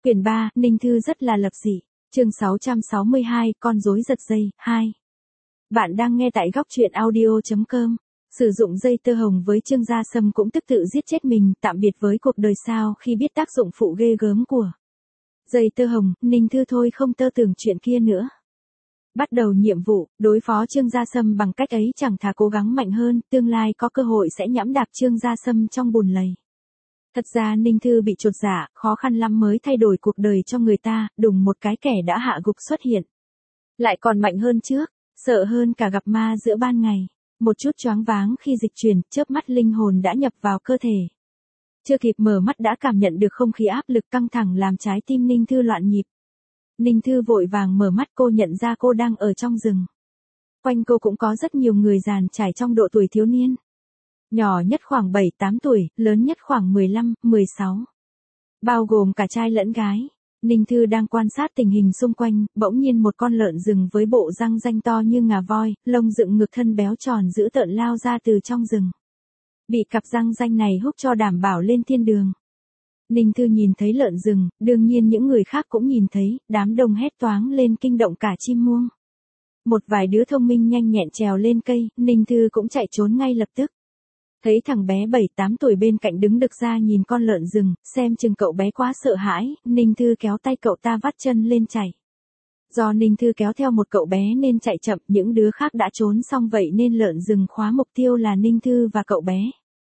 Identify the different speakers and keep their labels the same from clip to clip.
Speaker 1: Quyển 3, Ninh Thư rất là lập dị. Chương 662, con rối giật dây, 2. Bạn đang nghe tại góc truyện audio.com. Sử dụng dây tơ hồng với Trương Gia Sâm cũng tức tự giết chết mình, tạm biệt với cuộc đời sao khi biết tác dụng phụ ghê gớm của dây tơ hồng, Ninh Thư thôi không tơ tưởng chuyện kia nữa. Bắt đầu nhiệm vụ, đối phó Trương Gia Sâm bằng cách ấy chẳng thà cố gắng mạnh hơn, tương lai có cơ hội sẽ nhẫm đạp Trương Gia Sâm trong bùn lầy. Thật ra Ninh Thư bị chột dạ, khó khăn lắm mới thay đổi cuộc đời cho người ta, đùng một cái kẻ đã hạ gục xuất hiện. Lại còn mạnh hơn trước, sợ hơn cả gặp ma giữa ban ngày. Một chút choáng váng khi dịch chuyển, chớp mắt linh hồn đã nhập vào cơ thể. Chưa kịp mở mắt đã cảm nhận được không khí áp lực căng thẳng làm trái tim Ninh Thư loạn nhịp. Ninh Thư vội vàng mở mắt, cô nhận ra cô đang ở trong rừng. Quanh cô cũng có rất nhiều người giàn trải trong độ tuổi thiếu niên. Nhỏ nhất khoảng 7-8 tuổi, lớn nhất khoảng 15-16. Bao gồm cả trai lẫn gái. Ninh Thư đang quan sát tình hình xung quanh, bỗng nhiên một con lợn rừng với bộ răng ranh to như ngà voi, lông dựng ngực thân béo tròn dữ tợn lao ra từ trong rừng. Bị cặp răng ranh này húc cho đảm bảo lên thiên đường. Ninh Thư nhìn thấy lợn rừng, đương nhiên những người khác cũng nhìn thấy, đám đông hét toáng lên kinh động cả chim muông. Một vài đứa thông minh nhanh nhẹn trèo lên cây, Ninh Thư cũng chạy trốn ngay lập tức. Thấy thằng bé 7-8 tuổi bên cạnh đứng đực ra nhìn con lợn rừng, xem chừng cậu bé quá sợ hãi, Ninh Thư kéo tay cậu ta vắt chân lên chạy. Do Ninh Thư kéo theo một cậu bé nên chạy chậm, những đứa khác đã trốn xong vậy nên lợn rừng khóa mục tiêu là Ninh Thư và cậu bé.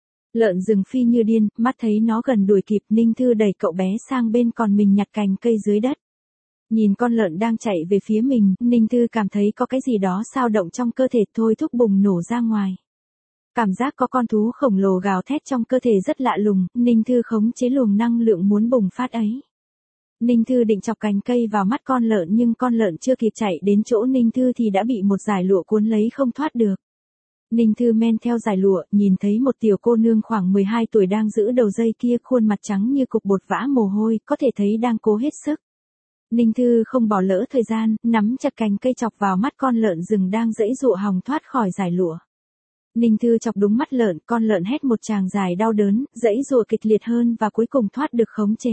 Speaker 1: Lợn rừng phi như điên, mắt thấy nó gần đuổi kịp, Ninh Thư đẩy cậu bé sang bên còn mình nhặt cành cây dưới đất. Nhìn con lợn đang chạy về phía mình, Ninh Thư cảm thấy có cái gì đó xao động trong cơ thể, thôi thúc bùng nổ ra ngoài. Cảm giác có con thú khổng lồ gào thét trong cơ thể rất lạ lùng, Ninh Thư khống chế luồng năng lượng muốn bùng phát ấy. Ninh Thư định chọc cành cây vào mắt con lợn nhưng con lợn chưa kịp chạy đến chỗ Ninh Thư thì đã bị một dải lụa cuốn lấy không thoát được. Ninh Thư men theo dải lụa, nhìn thấy một tiểu cô nương khoảng 12 tuổi đang giữ đầu dây kia, khuôn mặt trắng như cục bột vã mồ hôi, có thể thấy đang cố hết sức. Ninh Thư không bỏ lỡ thời gian, nắm chặt cành cây chọc vào mắt con lợn rừng đang giãy giụa hòng thoát khỏi dải lụa. Ninh Thư chọc đúng mắt lợn, con lợn hét một tràng dài đau đớn, giãy giụa kịch liệt hơn và cuối cùng thoát được khống chế.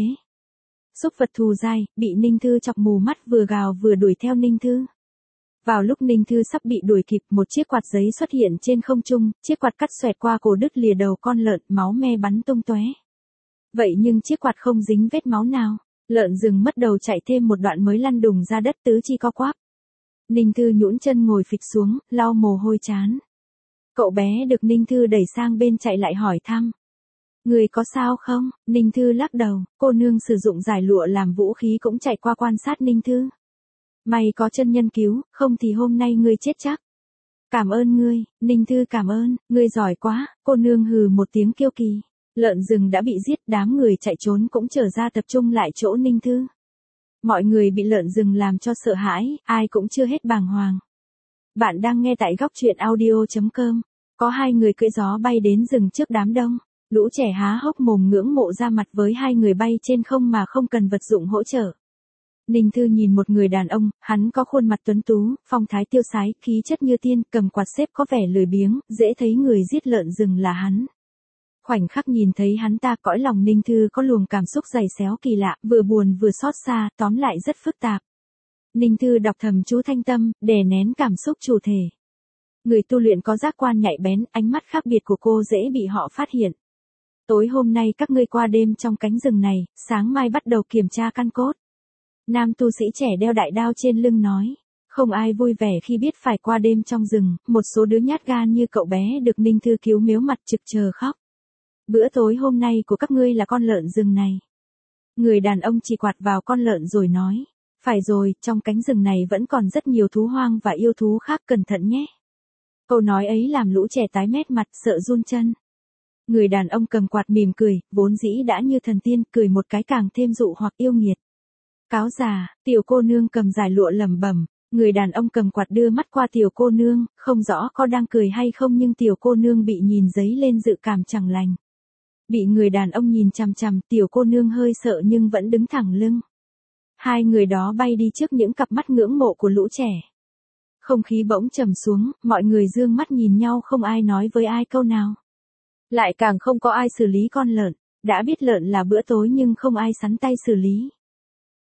Speaker 1: Súc vật thù dai, bị Ninh Thư chọc mù mắt vừa gào vừa đuổi theo Ninh Thư. Vào lúc Ninh Thư sắp bị đuổi kịp, một chiếc quạt giấy xuất hiện trên không trung, chiếc quạt cắt xoẹt qua cổ đứt lìa đầu con lợn, máu me bắn tung tóe. Vậy nhưng chiếc quạt không dính vết máu nào, lợn rừng mất đầu chạy thêm một đoạn mới lăn đùng ra đất tứ chi co quắp. Ninh Thư nhũn chân ngồi phịch xuống, lau mồ hôi trán. Cậu bé được Ninh Thư đẩy sang bên chạy lại hỏi thăm. Người có sao không? Ninh Thư lắc đầu, cô nương sử dụng dải lụa làm vũ khí cũng chạy qua quan sát Ninh Thư. May có chân nhân cứu, không thì hôm nay ngươi chết chắc. Cảm ơn ngươi, Ninh Thư cảm ơn, ngươi giỏi quá, cô nương hừ một tiếng kiêu kỳ. Lợn rừng đã bị giết, đám người chạy trốn cũng trở ra tập trung lại chỗ Ninh Thư. Mọi người bị lợn rừng làm cho sợ hãi, ai cũng chưa hết bàng hoàng. Bạn đang nghe tại góc truyện audio.com. Có hai người cưỡi gió bay đến rừng trước đám đông. Lũ trẻ há hốc mồm ngưỡng mộ ra mặt với hai người bay trên không mà không cần vật dụng hỗ trợ. Ninh Thư nhìn một người đàn ông, hắn có khuôn mặt tuấn tú, phong thái tiêu sái, khí chất như tiên, cầm quạt xếp có vẻ lười biếng, dễ thấy người giết lợn rừng là hắn. Khoảnh khắc nhìn thấy hắn ta, cõi lòng Ninh Thư có luồng cảm xúc dày xéo kỳ lạ, vừa buồn vừa xót xa, tóm lại rất phức tạp. Ninh Thư đọc thầm chú thanh tâm, đè nén cảm xúc chủ thể. Người tu luyện có giác quan nhạy bén, ánh mắt khác biệt của cô dễ bị họ phát hiện. Tối hôm nay các ngươi qua đêm trong cánh rừng này, sáng mai bắt đầu kiểm tra căn cốt. Nam tu sĩ trẻ đeo đại đao trên lưng nói. Không ai vui vẻ khi biết phải qua đêm trong rừng, một số đứa nhát gan như cậu bé được Ninh Thư cứu mếu mặt trực chờ khóc. Bữa tối hôm nay của các ngươi là con lợn rừng này. Người đàn ông chỉ quạt vào con lợn rồi nói. Phải rồi, trong cánh rừng này vẫn còn rất nhiều thú hoang và yêu thú khác, cẩn thận nhé. Câu nói ấy làm lũ trẻ tái mét mặt, sợ run chân. Người đàn ông cầm quạt mỉm cười, vốn dĩ đã như thần tiên, cười một cái càng thêm dụ hoặc yêu nghiệt. Cáo già, tiểu cô nương cầm dải lụa lẩm bẩm. Người đàn ông cầm quạt đưa mắt qua tiểu cô nương, không rõ có đang cười hay không nhưng tiểu cô nương bị nhìn dấy lên dự cảm chẳng lành. Bị người đàn ông nhìn chằm chằm, tiểu cô nương hơi sợ nhưng vẫn đứng thẳng lưng. Hai người đó bay đi trước những cặp mắt ngưỡng mộ của lũ trẻ. Không khí bỗng trầm xuống, mọi người dương mắt nhìn nhau, không ai nói với ai câu nào. Lại càng không có ai xử lý con lợn. Đã biết lợn là bữa tối nhưng không ai sắn tay xử lý.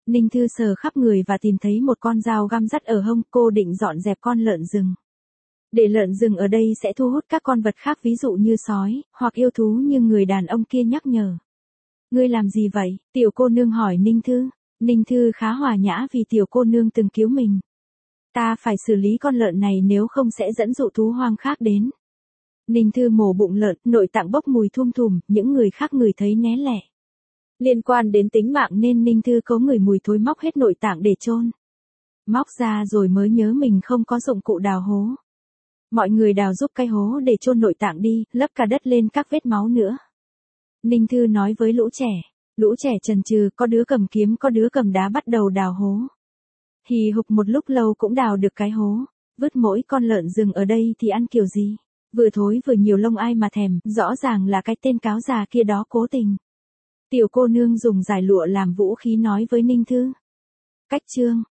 Speaker 1: Ninh Thư sờ khắp người và tìm thấy một con dao găm dắt ở hông, cô định dọn dẹp con lợn rừng. Để lợn rừng ở đây sẽ thu hút các con vật khác ví dụ như sói, hoặc yêu thú như người đàn ông kia nhắc nhở. Ngươi làm gì vậy? Tiểu cô nương hỏi Ninh Thư. Ninh Thư khá hòa nhã vì tiểu cô nương từng cứu mình. Ta phải xử lý con lợn này nếu không sẽ dẫn dụ thú hoang khác đến. Ninh Thư mổ bụng lợn, nội tạng bốc mùi thum thùm, những người khác ngửi thấy né lẻ. Liên quan đến tính mạng nên Ninh Thư cố ngửi mùi thối móc hết nội tạng để chôn. Móc ra rồi mới nhớ mình không có dụng cụ đào hố. Mọi người đào giúp cái hố để chôn nội tạng đi, lấp cả đất lên các vết máu nữa. Ninh Thư nói với lũ trẻ. Lũ trẻ chần chừ, có đứa cầm kiếm có đứa cầm đá bắt đầu đào hố. Hì hục một lúc lâu cũng đào được cái hố. Vứt mỗi con lợn rừng ở đây thì ăn kiểu gì? Vừa thối vừa nhiều lông ai mà thèm, rõ ràng là cái tên cáo già kia đó cố tình. Tiểu cô nương dùng giải lụa làm vũ khí nói với Ninh Thư. Cách chương